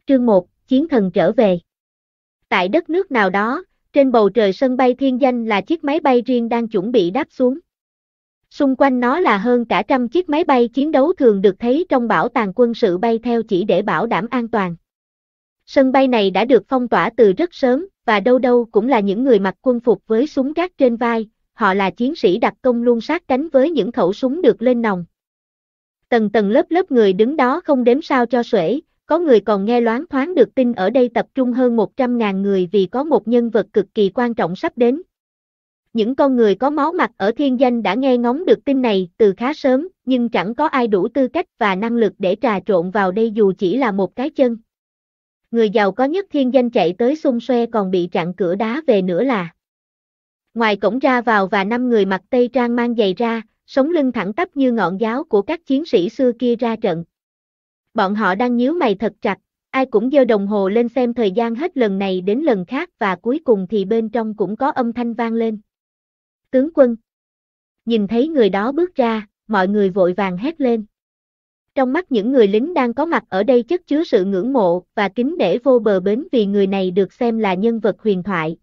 Chương 1, Chiến thần trở về. Tại đất nước nào đó, trên bầu trời sân bay Thiên Danh là chiếc máy bay riêng đang chuẩn bị đáp xuống. Xung quanh nó là hơn cả trăm chiếc máy bay chiến đấu thường được thấy trong bảo tàng quân sự bay theo chỉ để bảo đảm an toàn. Sân bay này đã được phong tỏa từ rất sớm, và đâu đâu cũng là những người mặc quân phục với súng gác trên vai, họ là chiến sĩ đặc công luôn sát cánh với những khẩu súng được lên nòng. Tầng tầng lớp lớp người đứng đó không đếm sao cho xuể. Có người còn nghe loáng thoáng được tin ở đây tập trung hơn 100.000 người vì có một nhân vật cực kỳ quan trọng sắp đến. Những con người có máu mặt ở Thiên Danh đã nghe ngóng được tin này từ khá sớm, nhưng chẳng có ai đủ tư cách và năng lực để trà trộn vào đây dù chỉ là một cái chân. Người giàu có nhất Thiên Danh chạy tới xung xoe còn bị chặn cửa đá về nữa là. Ngoài cổng ra vào và 5 người mặc tây trang mang giày ra, sống lưng thẳng tắp như ngọn giáo của các chiến sĩ xưa kia ra trận. Bọn họ đang nhíu mày thật chặt, ai cũng giơ đồng hồ lên xem thời gian hết lần này đến lần khác và cuối cùng thì bên trong cũng có âm thanh vang lên. Tướng quân. Nhìn thấy người đó bước ra, mọi người vội vàng hét lên. Trong mắt những người lính đang có mặt ở đây chất chứa sự ngưỡng mộ và kính nể vô bờ bến vì người này được xem là nhân vật huyền thoại.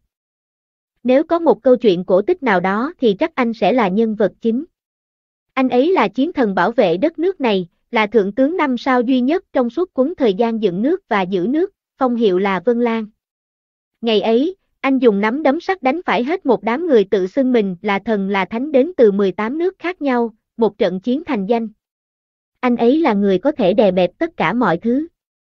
Nếu có một câu chuyện cổ tích nào đó thì chắc anh sẽ là nhân vật chính. Anh ấy là chiến thần bảo vệ đất nước này, là thượng tướng 5 sao duy nhất trong suốt cuốn thời gian dựng nước và giữ nước, phong hiệu là Vân Lan. Ngày ấy, anh dùng nắm đấm sắt đánh phải hết một đám người tự xưng mình là thần là thánh đến từ 18 nước khác nhau, một trận chiến thành danh. Anh ấy là người có thể đè bẹp tất cả mọi thứ.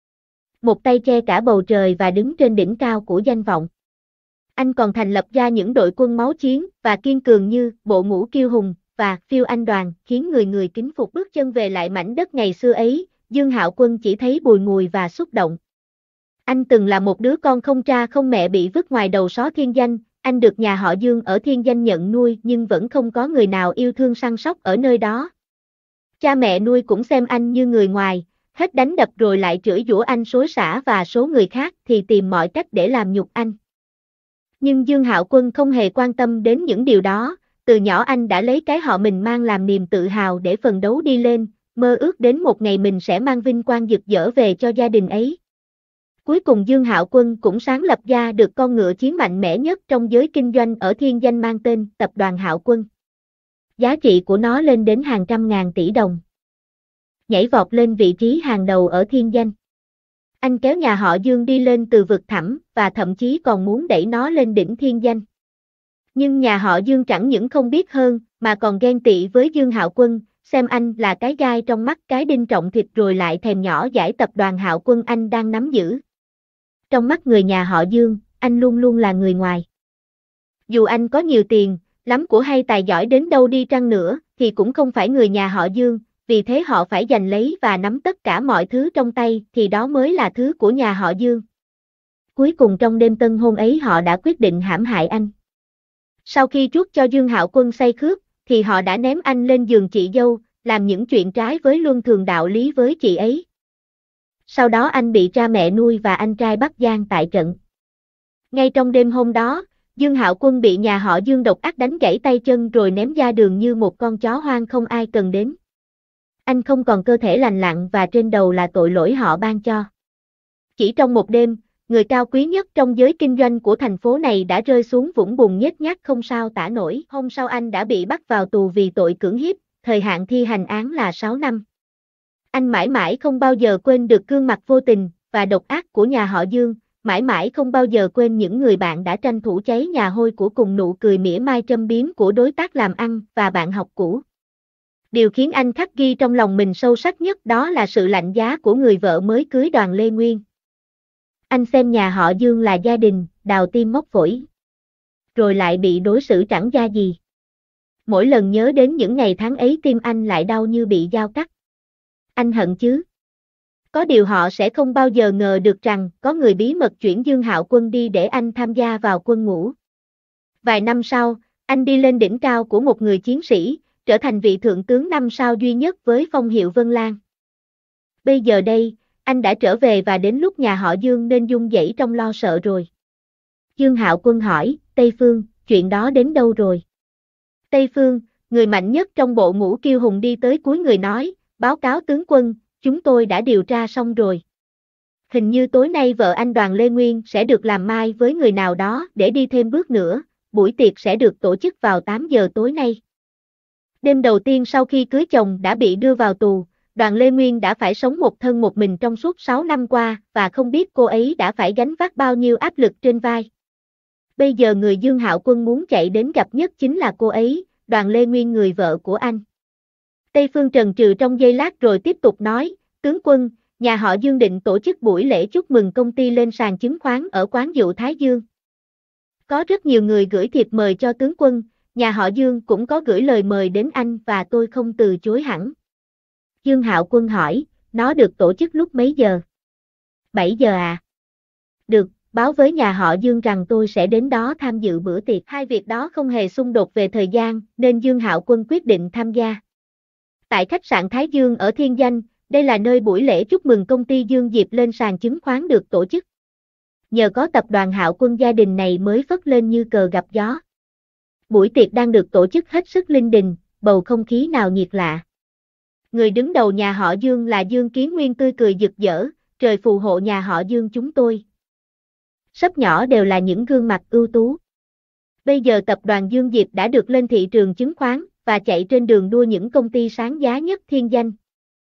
Một tay che cả bầu trời và đứng trên đỉnh cao của danh vọng. Anh còn thành lập ra những đội quân máu chiến và kiên cường như Bộ Ngũ Kiêu Hùng và Phiêu Anh Đoàn, khiến người người kính phục. Bước chân về lại mảnh đất ngày xưa ấy, Dương Hạo Quân chỉ thấy bùi ngùi và xúc động. Anh từng là một đứa con không cha không mẹ bị vứt ngoài đầu xó Thiên Danh, anh được nhà họ Dương ở Thiên Danh nhận nuôi nhưng vẫn không có người nào yêu thương săn sóc ở nơi đó. Cha mẹ nuôi cũng xem anh như người ngoài, hết đánh đập rồi lại chửi giũa anh xối xả và số người khác thì tìm mọi cách để làm nhục anh. Nhưng Dương Hạo Quân không hề quan tâm đến những điều đó. Từ nhỏ anh đã lấy cái họ mình mang làm niềm tự hào để phấn đấu đi lên, mơ ước đến một ngày mình sẽ mang vinh quang rực rỡ về cho gia đình ấy. Cuối cùng Dương Hạo Quân cũng sáng lập ra được con ngựa chiến mạnh mẽ nhất trong giới kinh doanh ở Thiên Danh mang tên Tập đoàn Hạo Quân. Giá trị của nó lên đến hàng trăm ngàn tỷ đồng. Nhảy vọt lên vị trí hàng đầu ở Thiên Danh. Anh kéo nhà họ Dương đi lên từ vực thẳm và thậm chí còn muốn đẩy nó lên đỉnh Thiên Danh. Nhưng nhà họ Dương chẳng những không biết hơn, mà còn ghen tị với Dương Hạo Quân, xem anh là cái gai trong mắt cái đinh trọng thịt rồi lại thèm nhỏ dãi tập đoàn Hạo Quân anh đang nắm giữ. Trong mắt người nhà họ Dương, anh luôn luôn là người ngoài. Dù anh có nhiều tiền, lắm của hay tài giỏi đến đâu đi chăng nữa, thì cũng không phải người nhà họ Dương, vì thế họ phải giành lấy và nắm tất cả mọi thứ trong tay, thì đó mới là thứ của nhà họ Dương. Cuối cùng trong đêm tân hôn ấy họ đã quyết định hãm hại anh. Sau khi chuốc cho Dương Hạo Quân say khướt, thì họ đã ném anh lên giường chị dâu, làm những chuyện trái với luân thường đạo lý với chị ấy. Sau đó anh bị cha mẹ nuôi và anh trai bắt giam tại trận. Ngay trong đêm hôm đó, Dương Hạo Quân bị nhà họ Dương độc ác đánh gãy tay chân rồi ném ra đường như một con chó hoang không ai cần đến. Anh không còn cơ thể lành lặn và trên đầu là tội lỗi họ ban cho. Chỉ trong một đêm, người cao quý nhất trong giới kinh doanh của thành phố này đã rơi xuống vũng bùn nhếch nhác không sao tả nổi. Hôm sau anh đã bị bắt vào tù vì tội cưỡng hiếp, thời hạn thi hành án là 6 năm. Anh mãi mãi không bao giờ quên được gương mặt vô tình và độc ác của nhà họ Dương, mãi mãi không bao giờ quên những người bạn đã tranh thủ cháy nhà hôi của cùng nụ cười mỉa mai châm biếm của đối tác làm ăn và bạn học cũ. Điều khiến anh khắc ghi trong lòng mình sâu sắc nhất đó là sự lạnh giá của người vợ mới cưới Đoàn Lê Nguyên. Anh xem nhà họ Dương là gia đình, đào tim móc phổi. Rồi lại bị đối xử chẳng ra gì. Mỗi lần nhớ đến những ngày tháng ấy tim anh lại đau như bị dao cắt. Anh hận chứ. Có điều họ sẽ không bao giờ ngờ được rằng có người bí mật chuyển Dương Hạo Quân đi để anh tham gia vào quân ngũ. Vài năm sau, anh đi lên đỉnh cao của một người chiến sĩ, trở thành vị thượng tướng 5 sao duy nhất với phong hiệu Vân Lan. Bây giờ đây, anh đã trở về và đến lúc nhà họ Dương nên run rẩy trong lo sợ rồi. Dương Hạo Quân hỏi, Tây Phương, chuyện đó đến đâu rồi? Tây Phương, người mạnh nhất trong bộ Ngũ Kiêu Hùng đi tới cuối người nói, báo cáo tướng quân, chúng tôi đã điều tra xong rồi. Hình như tối nay vợ anh Đoàn Lê Nguyên sẽ được làm mai với người nào đó để đi thêm bước nữa, buổi tiệc sẽ được tổ chức vào 8 giờ tối nay. Đêm đầu tiên sau khi cưới chồng đã bị đưa vào tù, Đoàn Lê Nguyên đã phải sống một thân một mình trong suốt 6 năm qua và không biết cô ấy đã phải gánh vác bao nhiêu áp lực trên vai. Bây giờ người Dương Hạo Quân muốn chạy đến gặp nhất chính là cô ấy, Đoàn Lê Nguyên người vợ của anh. Tây Phương trần trừ trong giây lát rồi tiếp tục nói, tướng quân, nhà họ Dương định tổ chức buổi lễ chúc mừng công ty lên sàn chứng khoán ở quán rượu Thái Dương. Có rất nhiều người gửi thiệp mời cho tướng quân, nhà họ Dương cũng có gửi lời mời đến anh và tôi không từ chối hẳn. Dương Hạo Quân hỏi, nó được tổ chức lúc mấy giờ? 7 giờ à? Được, báo với nhà họ Dương rằng tôi sẽ đến đó tham dự bữa tiệc. Hai việc đó không hề xung đột về thời gian, nên Dương Hạo Quân quyết định tham gia. Tại khách sạn Thái Dương ở Thiên Danh, đây là nơi buổi lễ chúc mừng công ty Dương Diệp lên sàn chứng khoán được tổ chức. Nhờ có tập đoàn Hạo Quân gia đình này mới phất lên như cờ gặp gió. Buổi tiệc đang được tổ chức hết sức linh đình, bầu không khí nào nhiệt lạ. Người đứng đầu nhà họ Dương là Dương Kiến Nguyên tươi cười rực rỡ, trời phù hộ nhà họ Dương chúng tôi. Sấp nhỏ đều là những gương mặt ưu tú. Bây giờ tập đoàn Dương Diệp đã được lên thị trường chứng khoán và chạy trên đường đua những công ty sáng giá nhất Thiên Danh.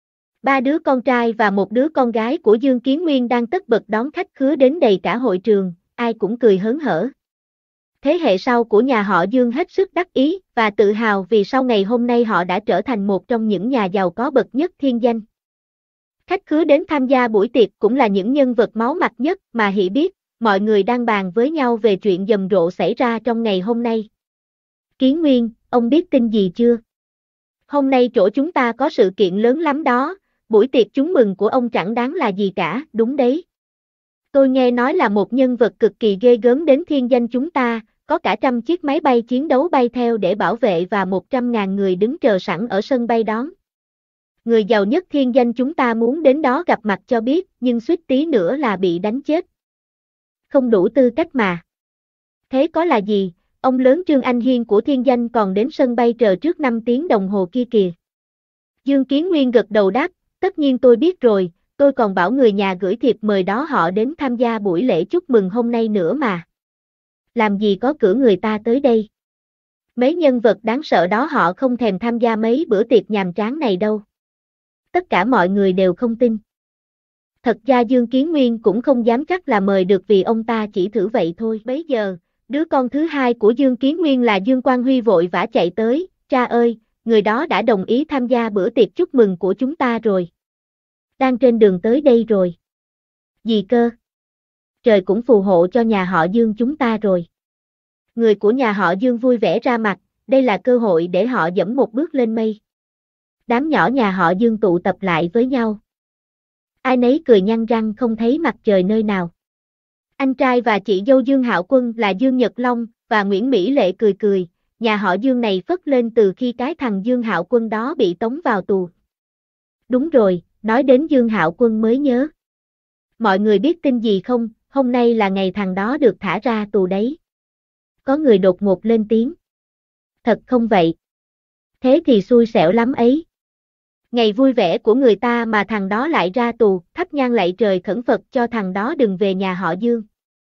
3 đứa con trai và một đứa con gái của Dương Kiến Nguyên đang tất bật đón khách khứa đến đầy cả hội trường, ai cũng cười hớn hở. Thế hệ sau của nhà họ Dương hết sức đắc ý và tự hào vì sau ngày hôm nay họ đã trở thành một trong những nhà giàu có bậc nhất Thiên Danh. Khách khứa đến tham gia buổi tiệc cũng là những nhân vật máu mặt nhất mà Hỷ biết, mọi người đang bàn với nhau về chuyện rầm rộ xảy ra trong ngày hôm nay. Kiến Nguyên, ông biết tin gì chưa? Hôm nay chỗ chúng ta có sự kiện lớn lắm đó, buổi tiệc chúc mừng của ông chẳng đáng là gì cả, đúng đấy. Tôi nghe nói là một nhân vật cực kỳ ghê gớm đến Thiên Danh chúng ta, có cả 100 chiếc máy bay chiến đấu bay theo để bảo vệ và 100.000 người đứng chờ sẵn ở sân bay đón. Người giàu nhất Thiên Danh chúng ta muốn đến đó gặp mặt cho biết, nhưng suýt tí nữa là bị đánh chết. Không đủ tư cách mà. Thế có là gì, ông lớn Trương Anh Hiên của Thiên Danh còn đến sân bay chờ trước 5 tiếng đồng hồ kia kìa. Dương Kiến Nguyên gật đầu đáp, tất nhiên tôi biết rồi, tôi còn bảo người nhà gửi thiệp mời đó họ đến tham gia buổi lễ chúc mừng hôm nay nữa mà. Làm gì có cử người ta tới đây. Mấy nhân vật đáng sợ đó họ không thèm tham gia mấy bữa tiệc nhàm chán này đâu. Tất cả mọi người đều không tin. Thật ra Dương Kiến Nguyên cũng không dám chắc là mời được vì ông ta chỉ thử vậy thôi. Bấy giờ, đứa con thứ hai của Dương Kiến Nguyên là Dương Quang Huy vội vã chạy tới, cha ơi, người đó đã đồng ý tham gia bữa tiệc chúc mừng của chúng ta rồi. Đang trên đường tới đây rồi. Gì cơ? Trời cũng phù hộ cho nhà họ Dương chúng ta rồi. Người của nhà họ Dương vui vẻ ra mặt, đây là cơ hội để họ dẫm một bước lên mây. Đám nhỏ nhà họ Dương tụ tập lại với nhau. Ai nấy cười nhăn răng không thấy mặt trời nơi nào. Anh trai và chị dâu Dương Hạo Quân là Dương Nhật Long và Nguyễn Mỹ Lệ cười cười, nhà họ Dương này phất lên từ khi cái thằng Dương Hạo Quân đó bị tống vào tù. Đúng rồi, nói đến Dương Hạo Quân mới nhớ. Mọi người biết tin gì không, hôm nay là ngày thằng đó được thả ra tù đấy. Có người đột ngột lên tiếng. Thật không vậy? Thế thì xui xẻo lắm ấy. Ngày vui vẻ của người ta mà thằng đó lại ra tù, thắp nhang lạy trời khẩn Phật cho thằng đó đừng về nhà họ Dương.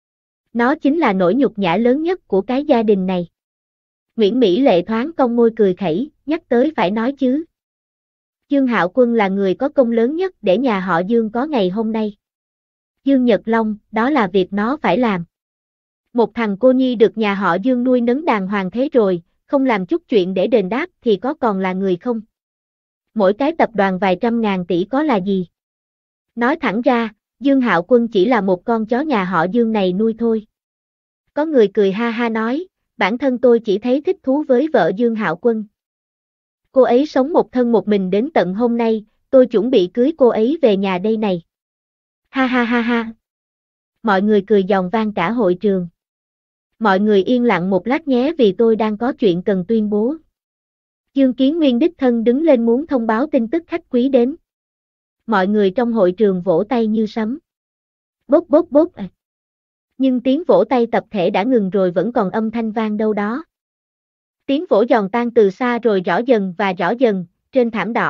Nó chính là nỗi nhục nhã lớn nhất của cái gia đình này. Nguyễn Mỹ Lệ thoáng cong môi cười khẩy, nhắc tới phải nói chứ. Dương Hạo Quân là người có công lớn nhất để nhà họ Dương có ngày hôm nay. Dương Nhật Long, đó là việc nó phải làm. Một thằng cô nhi được nhà họ Dương nuôi nấng đàng hoàng thế rồi, không làm chút chuyện để đền đáp thì có còn là người không? Mỗi cái tập đoàn vài trăm ngàn tỷ có là gì? Nói thẳng ra, Dương Hạo Quân chỉ là một con chó nhà họ Dương này nuôi thôi. Có người cười ha ha nói, bản thân tôi chỉ thấy thích thú với vợ Dương Hạo Quân. Cô ấy sống một thân một mình đến tận hôm nay, tôi chuẩn bị cưới cô ấy về nhà đây này. Ha ha ha ha. Mọi người cười giòn vang cả hội trường. Mọi người yên lặng một lát nhé vì tôi đang có chuyện cần tuyên bố. Dương Kiến Nguyên đích thân đứng lên muốn thông báo tin tức khách quý đến. Mọi người trong hội trường vỗ tay như sấm. Bốp bốp bốp. Nhưng tiếng vỗ tay tập thể đã ngừng rồi vẫn còn âm thanh vang đâu đó. Tiếng vỗ giòn tan từ xa rồi rõ dần và rõ dần, trên thảm đỏ,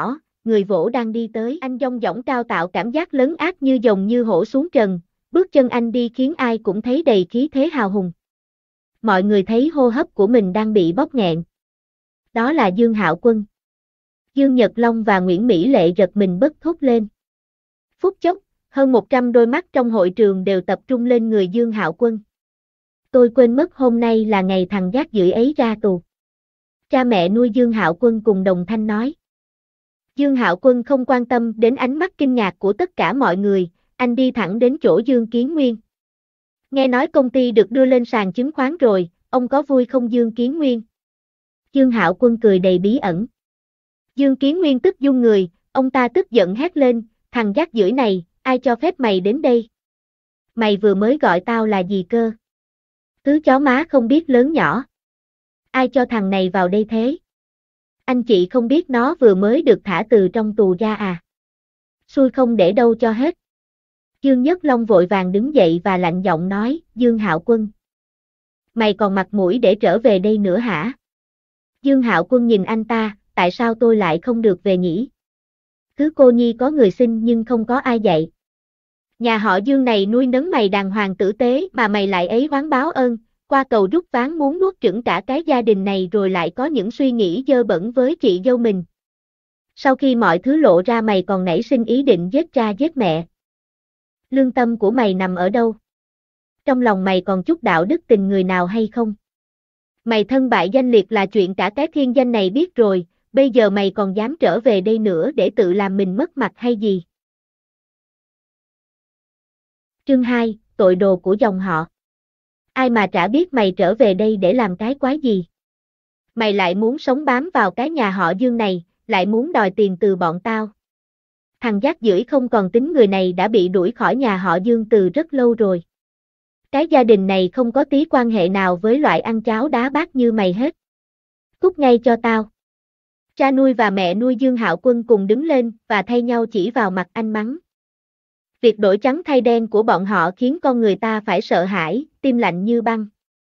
người vỗ đang đi tới. Anh dong dỏng cao tạo cảm giác lớn ác như dòng như hổ xuống trần, bước chân anh đi khiến ai cũng thấy đầy khí thế hào hùng. Mọi người thấy hô hấp của mình đang bị bóp nghẹn. Đó là Dương Hạo Quân. Dương Nhật Long và Nguyễn Mỹ Lệ giật mình bật thốt lên. Phút chốc, hơn 100 đôi mắt trong hội trường đều tập trung lên người Dương Hạo Quân. Tôi quên mất hôm nay là ngày thằng rác rưởi ấy ra tù. Cha mẹ nuôi Dương Hạo Quân cùng đồng thanh nói. Dương Hạo Quân không quan tâm đến ánh mắt kinh ngạc của tất cả mọi người, anh đi thẳng đến chỗ Dương Kiến Nguyên. Nghe nói công ty được đưa lên sàn chứng khoán rồi, ông có vui không Dương Kiến Nguyên? Dương Hạo Quân cười đầy bí ẩn. Dương Kiến Nguyên tức run người, ông ta tức giận hét lên, thằng rác rưởi này, ai cho phép mày đến đây? Mày vừa mới gọi tao là gì cơ? Thứ chó má không biết lớn nhỏ. Ai cho thằng này vào đây thế? Anh chị không biết nó vừa mới được thả từ trong tù ra à? Xui không để đâu cho hết. Dương Nhất Long vội vàng đứng dậy và lạnh giọng nói, Dương Hạo Quân. Mày còn mặt mũi để trở về đây nữa hả? Dương Hạo Quân nhìn anh ta, tại sao tôi lại không được về nhỉ? Cứ cô nhi có người sinh nhưng không có ai dạy. Nhà họ Dương này nuôi nấng mày đàng hoàng tử tế mà mày lại ấy oán báo ơn, qua cầu rút ván muốn nuốt chửng cả cái gia đình này rồi lại có những suy nghĩ dơ bẩn với chị dâu mình. Sau khi mọi thứ lộ ra mày còn nảy sinh ý định giết cha giết mẹ. Lương tâm của mày nằm ở đâu? Trong lòng mày còn chút đạo đức tình người nào hay không? Mày thân bại danh liệt là chuyện cả cái thiên danh này biết rồi, bây giờ mày còn dám trở về đây nữa để tự làm mình mất mặt hay gì? Chương 2, tội đồ của dòng họ. Ai mà chả biết mày trở về đây để làm cái quái gì? Mày lại muốn sống bám vào cái nhà họ Dương này, lại muốn đòi tiền từ bọn tao. Thằng rác rưởi không còn tính người này đã bị đuổi khỏi nhà họ Dương từ rất lâu rồi. Cái gia đình này không có tí quan hệ nào với loại ăn cháo đá bát như mày hết. Cút ngay cho tao. Cha nuôi và mẹ nuôi Dương Hạo Quân cùng đứng lên và thay nhau chỉ vào mặt anh mắng. Việc đổi trắng thay đen của bọn họ khiến con người ta phải sợ hãi, tim lạnh như băng.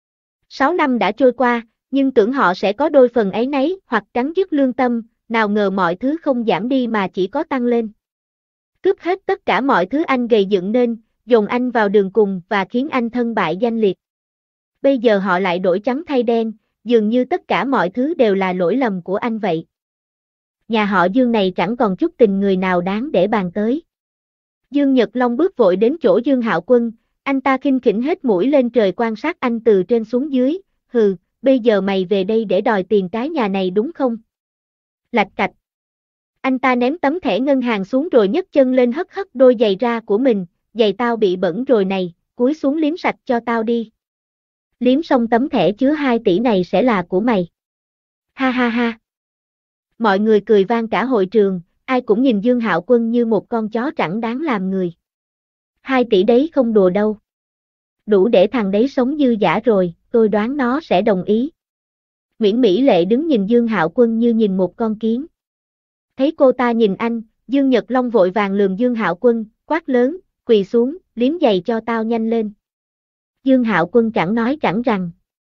6 năm đã trôi qua, nhưng tưởng họ sẽ có đôi phần áy náy hoặc cắn rứt lương tâm, nào ngờ mọi thứ không giảm đi mà chỉ có tăng lên. Cướp hết tất cả mọi thứ anh gầy dựng nên, dồn anh vào đường cùng và khiến anh thân bại danh liệt. Bây giờ họ lại đổi trắng thay đen, dường như tất cả mọi thứ đều là lỗi lầm của anh vậy. Nhà họ Dương này chẳng còn chút tình người nào đáng để bàn tới. Dương Nhật Long bước vội đến chỗ Dương Hạo Quân, anh ta khinh khỉnh hết mũi lên trời quan sát anh từ trên xuống dưới, hừ, bây giờ mày về đây để đòi tiền cái nhà này đúng không? Lạch cạch. Anh ta ném tấm thẻ ngân hàng xuống rồi nhấc chân lên hất hất đôi giày ra của mình, giày tao bị bẩn rồi này, cúi xuống liếm sạch cho tao đi. Liếm xong tấm thẻ chứa 2 tỷ này sẽ là của mày. Ha ha ha. Mọi người cười vang cả hội trường, ai cũng nhìn Dương Hạo Quân như một con chó chẳng đáng làm người. 2 tỷ đấy không đùa đâu. Đủ để thằng đấy sống dư dả rồi, tôi đoán nó sẽ đồng ý. Nguyễn Mỹ Lệ đứng nhìn Dương Hạo Quân như nhìn một con kiến. Thấy cô ta nhìn anh, Dương Nhật Long vội vàng lườm Dương Hạo Quân, quát lớn, quỳ xuống, liếm giày cho tao nhanh lên. Dương Hạo Quân chẳng nói chẳng rằng.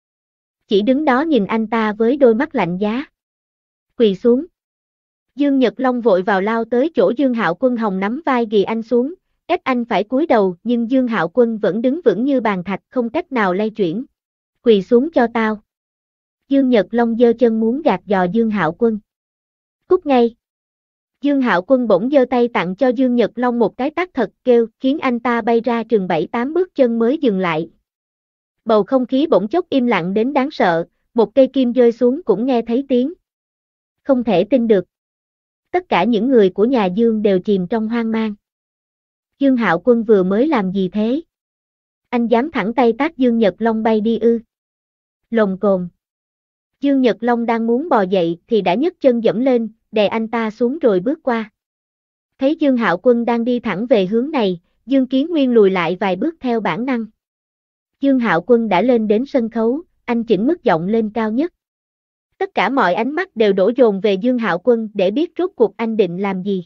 Chỉ đứng đó nhìn anh ta với đôi mắt lạnh giá. Quỳ xuống. Dương Nhật Long vội vào lao tới chỗ Dương Hạo Quân hòng nắm vai ghì anh xuống, ép anh phải cúi đầu nhưng Dương Hạo Quân vẫn đứng vững như bàn thạch không cách nào lay chuyển. Quỳ xuống cho tao. Dương Nhật Long giơ chân muốn gạt giò Dương Hạo Quân. Cút ngay. Dương Hạo Quân bỗng giơ tay tặng cho Dương Nhật Long một cái tát thật kêu khiến anh ta bay ra chừng 7-8 bước chân mới dừng lại. Bầu không khí bỗng chốc im lặng đến đáng sợ, một cây kim rơi xuống cũng nghe thấy tiếng. Không thể tin được. Tất cả những người của nhà Dương đều chìm trong hoang mang. Dương Hạo Quân vừa mới làm gì thế? Anh dám thẳng tay tát Dương Nhật Long bay đi ư? Lồm cồm. Dương Nhật Long đang muốn bò dậy thì đã nhấc chân giẫm lên, đè anh ta xuống rồi bước qua. Thấy Dương Hạo Quân đang đi thẳng về hướng này, Dương Kiến Nguyên lùi lại vài bước theo bản năng. Dương Hạo Quân đã lên đến sân khấu, anh chỉnh mức giọng lên cao nhất. Tất cả mọi ánh mắt đều đổ dồn về Dương Hạo Quân để biết rốt cuộc anh định làm gì.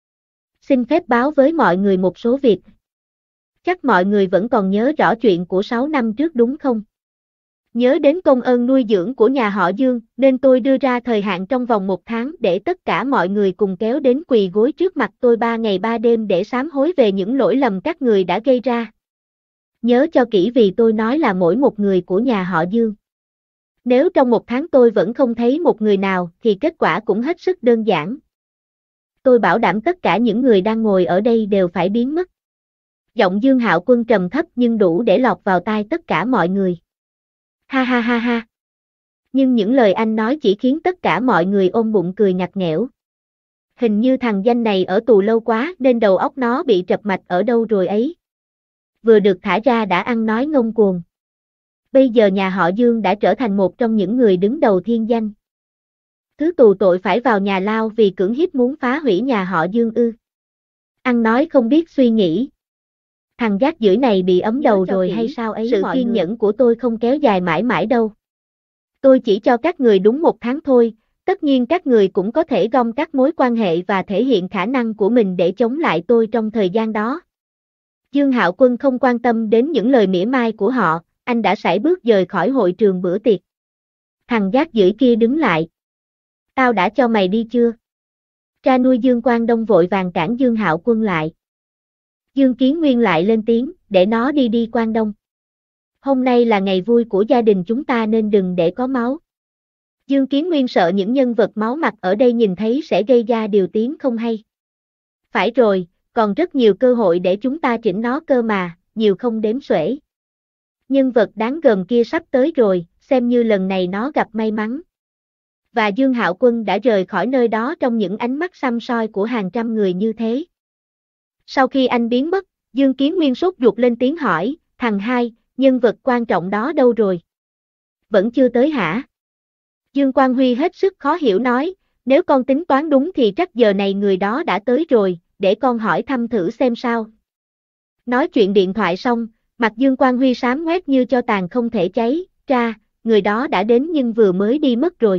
Xin phép báo với mọi người một số việc. Chắc mọi người vẫn còn nhớ rõ chuyện của 6 năm trước đúng không? Nhớ đến công ơn nuôi dưỡng của nhà họ Dương, nên tôi đưa ra thời hạn trong vòng 1 tháng để tất cả mọi người cùng kéo đến quỳ gối trước mặt tôi 3 ngày 3 đêm để sám hối về những lỗi lầm các người đã gây ra. Nhớ cho kỹ vì tôi nói là mỗi một người của nhà họ Dương. Nếu trong 1 tháng tôi vẫn không thấy một người nào thì kết quả cũng hết sức đơn giản. Tôi bảo đảm tất cả những người đang ngồi ở đây đều phải biến mất. Giọng Dương Hạo Quân trầm thấp nhưng đủ để lọt vào tai tất cả mọi người. Ha ha ha ha. Nhưng những lời anh nói chỉ khiến tất cả mọi người ôm bụng cười ngặt nghẽo. Hình như thằng danh này ở tù lâu quá nên đầu óc nó bị trập mạch ở đâu rồi ấy. Vừa được thả ra đã ăn nói ngông cuồng. Bây giờ nhà họ Dương đã trở thành một trong những người đứng đầu thiên danh. Thứ tù tội phải vào nhà lao vì cưỡng hiếp muốn phá hủy nhà họ Dương ư. Ăn nói không biết suy nghĩ. Thằng rác rưởi này bị ấm đầu rồi hay sao ấy? Sự kiên nhẫn của tôi không kéo dài mãi mãi đâu. Tôi chỉ cho các người đúng 1 tháng thôi, tất nhiên các người cũng có thể gom các mối quan hệ và thể hiện khả năng của mình để chống lại tôi trong thời gian đó. Dương Hạo Quân không quan tâm đến những lời mỉa mai của họ, anh đã sải bước rời khỏi hội trường bữa tiệc. Thằng rác rưởi kia đứng lại. Tao đã cho mày đi chưa? Cha nuôi Dương Quang Đông vội vàng cản Dương Hạo Quân lại. Dương Kiến Nguyên lại lên tiếng, để nó đi đi Quang Đông. Hôm nay là ngày vui của gia đình chúng ta nên đừng để có máu. Dương Kiến Nguyên sợ những nhân vật máu mặt ở đây nhìn thấy sẽ gây ra điều tiếng không hay. Phải rồi, còn rất nhiều cơ hội để chúng ta chỉnh nó cơ mà, nhiều không đếm xuể. Nhân vật đáng gờm kia sắp tới rồi, xem như lần này nó gặp may mắn. Và Dương Hạo Quân đã rời khỏi nơi đó trong những ánh mắt săm soi của hàng trăm người như thế. Sau khi anh biến mất, Dương Kiến Nguyên sốt ruột lên tiếng hỏi, thằng hai, nhân vật quan trọng đó đâu rồi? Vẫn chưa tới hả? Dương Quang Huy hết sức khó hiểu nói, nếu con tính toán đúng thì chắc giờ này người đó đã tới rồi, để con hỏi thăm thử xem sao. Nói chuyện điện thoại xong, mặt Dương Quang Huy xám ngoét như tro tàn không thể cháy, ra, người đó đã đến nhưng vừa mới đi mất rồi.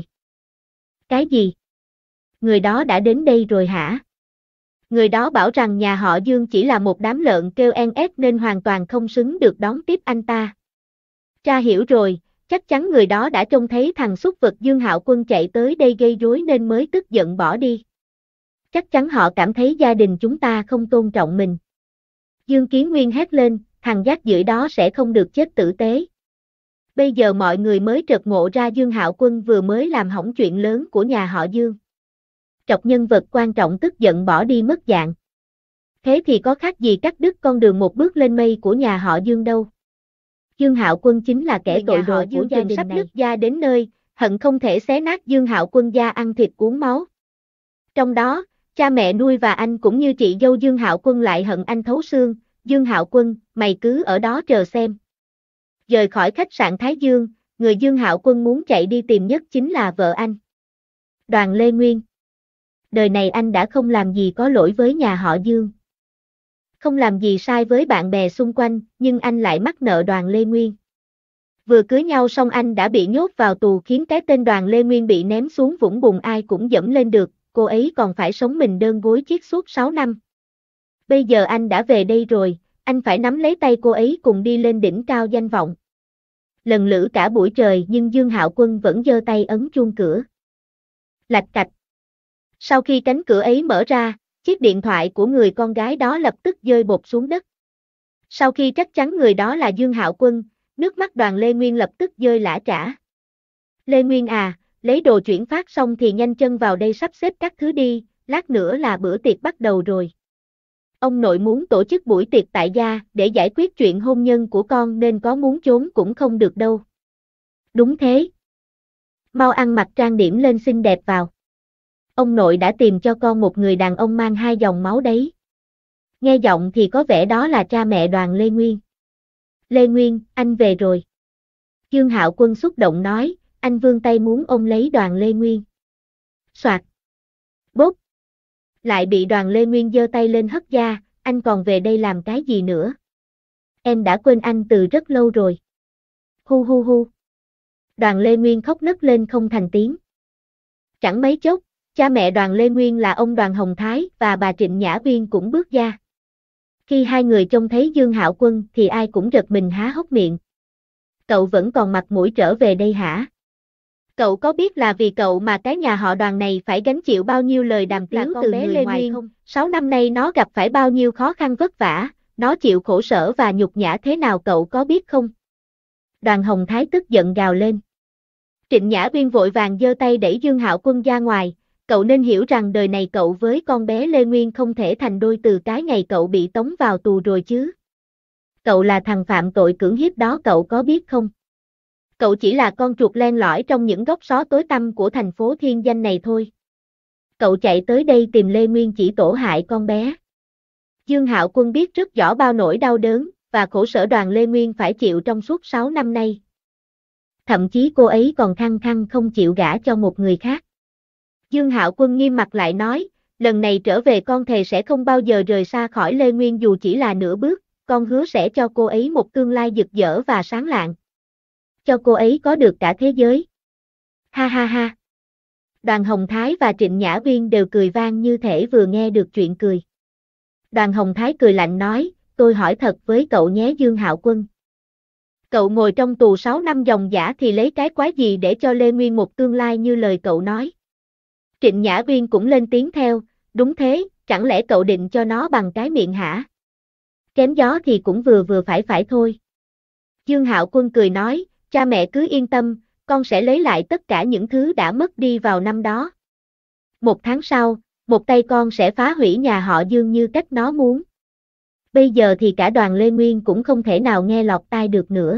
Cái gì? Người đó đã đến đây rồi hả? Người đó bảo rằng nhà họ Dương chỉ là một đám lợn kêu en ép nên hoàn toàn không xứng được đón tiếp anh ta. Tra hiểu rồi, chắc chắn người đó đã trông thấy thằng súc vật Dương Hạo Quân chạy tới đây gây rối nên mới tức giận bỏ đi. Chắc chắn họ cảm thấy gia đình chúng ta không tôn trọng mình. Dương Kiến Nguyên hét lên, thằng rác rưởi đó sẽ không được chết tử tế. Bây giờ mọi người mới chợt ngộ ra Dương Hạo Quân vừa mới làm hỏng chuyện lớn của nhà họ Dương. Trọc nhân vật quan trọng tức giận bỏ đi mất dạng. Thế thì có khác gì cắt đứt con đường một bước lên mây của nhà họ Dương đâu. Dương Hạo Quân chính là kẻ tội đồ của gia đình sắp nứt da đến nơi, hận không thể xé nát Dương Hạo Quân da ăn thịt uống máu. Trong đó, cha mẹ nuôi và anh cũng như chị dâu Dương Hạo Quân lại hận anh thấu xương. Dương Hạo Quân, mày cứ ở đó chờ xem. Rời khỏi khách sạn Thái Dương, người Dương Hạo Quân muốn chạy đi tìm nhất chính là vợ anh. Đoàn Lê Nguyên. Đời này anh đã không làm gì có lỗi với nhà họ Dương. Không làm gì sai với bạn bè xung quanh, nhưng anh lại mắc nợ Đoàn Lê Nguyên. Vừa cưới nhau xong anh đã bị nhốt vào tù khiến cái tên Đoàn Lê Nguyên bị ném xuống vũng bùn ai cũng dẫm lên được, cô ấy còn phải sống mình đơn gối chiếc suốt 6 năm. Bây giờ anh đã về đây rồi, anh phải nắm lấy tay cô ấy cùng đi lên đỉnh cao danh vọng. Lần lữa cả buổi trời nhưng Dương Hạo Quân vẫn giơ tay ấn chuông cửa. Lạch cạch. Sau khi cánh cửa ấy mở ra, chiếc điện thoại của người con gái đó lập tức rơi bột xuống đất. Sau khi chắc chắn người đó là Dương Hạo Quân, nước mắt Đoàn Lê Nguyên lập tức rơi lã trã. Lê Nguyên à, lấy đồ chuyển phát xong thì nhanh chân vào đây sắp xếp các thứ đi, lát nữa là bữa tiệc bắt đầu rồi. Ông nội muốn tổ chức buổi tiệc tại gia để giải quyết chuyện hôn nhân của con nên có muốn trốn cũng không được đâu. Đúng thế. Mau ăn mặc trang điểm lên xinh đẹp vào. Ông nội đã tìm cho con một người đàn ông mang 2 dòng máu đấy. Nghe giọng thì có vẻ đó là cha mẹ Đoàn Lê Nguyên. Lê Nguyên, anh về rồi. Dương Hạo Quân xúc động nói, anh vươn tay muốn ôm lấy Đoàn Lê Nguyên. Soạt. Bốp. Lại bị Đoàn Lê Nguyên giơ tay lên hất ra, anh còn về đây làm cái gì nữa? Em đã quên anh từ rất lâu rồi. Hu hu hu. Đoàn Lê Nguyên khóc nấc lên không thành tiếng. Chẳng mấy chốc, cha mẹ Đoàn Lê Nguyên là ông Đoàn Hồng Thái và bà Trịnh Nhã Uyên cũng bước ra. Khi hai người trông thấy Dương Hạo Quân thì ai cũng giật mình há hốc miệng. Cậu vẫn còn mặt mũi trở về đây hả? Cậu có biết là vì cậu mà cái nhà họ Đoàn này phải gánh chịu bao nhiêu lời đàm tiếu từ người ngoài không? 6 năm nay nó gặp phải bao nhiêu khó khăn vất vả, nó chịu khổ sở và nhục nhã thế nào cậu có biết không? Đoàn Hồng Thái tức giận gào lên. Trịnh Nhã Uyên vội vàng giơ tay đẩy Dương Hạo Quân ra ngoài, cậu nên hiểu rằng đời này cậu với con bé Lê Nguyên không thể thành đôi từ cái ngày cậu bị tống vào tù rồi chứ. Cậu là thằng phạm tội cưỡng hiếp đó cậu có biết không? Cậu chỉ là con chuột len lỏi trong những góc xó tối tăm của thành phố thiên danh này thôi. Cậu chạy tới đây tìm Lê Nguyên chỉ tổ hại con bé. Dương Hạo Quân biết rất rõ bao nỗi đau đớn và khổ sở Đoàn Lê Nguyên phải chịu trong suốt 6 năm nay. Thậm chí cô ấy còn khăng khăng không chịu gả cho một người khác. Dương Hạo Quân nghiêm mặt lại nói, lần này trở về con thề sẽ không bao giờ rời xa khỏi Lê Nguyên dù chỉ là nửa bước, con hứa sẽ cho cô ấy một tương lai rực rỡ và sáng lạng. Cho cô ấy có được cả thế giới. Ha ha ha. Đoàn Hồng Thái và Trịnh Nhã Uyên đều cười vang như thể vừa nghe được chuyện cười. Đoàn Hồng Thái cười lạnh nói, tôi hỏi thật với cậu nhé Dương Hạo Quân. Cậu ngồi trong tù 6 năm dòng dã thì lấy cái quái gì để cho Lê Nguyên một tương lai như lời cậu nói? Trịnh Nhã Uyên cũng lên tiếng theo, đúng thế, chẳng lẽ cậu định cho nó bằng cái miệng hả? Kém gió thì cũng vừa vừa phải thôi. Dương Hạo Quân cười nói, cha mẹ cứ yên tâm, con sẽ lấy lại tất cả những thứ đã mất đi vào năm đó. 1 tháng sau, một tay con sẽ phá hủy nhà họ Dương như cách nó muốn. Bây giờ thì cả Đoàn Lê Nguyên cũng không thể nào nghe lọt tai được nữa.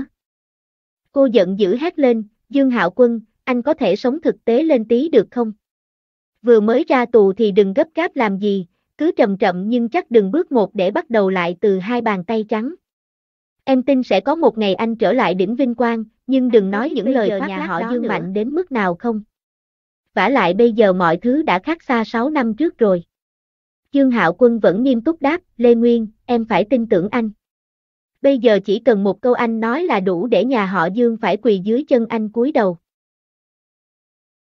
Cô giận dữ hét lên, Dương Hạo Quân, anh có thể sống thực tế lên tí được không? Vừa mới ra tù thì đừng gấp gáp làm gì, cứ chậm chậm nhưng chắc đừng bước một để bắt đầu lại từ 2 bàn tay trắng. Em tin sẽ có một ngày anh trở lại đỉnh vinh quang, nhưng đừng nói những lời khoác lác họ Dương mạnh đến mức nào không. Vả lại bây giờ mọi thứ đã khác xa 6 năm trước rồi. Dương Hạo Quân vẫn nghiêm túc đáp, Lê Nguyên, em phải tin tưởng anh. Bây giờ chỉ cần một câu anh nói là đủ để nhà họ Dương phải quỳ dưới chân anh cúi đầu.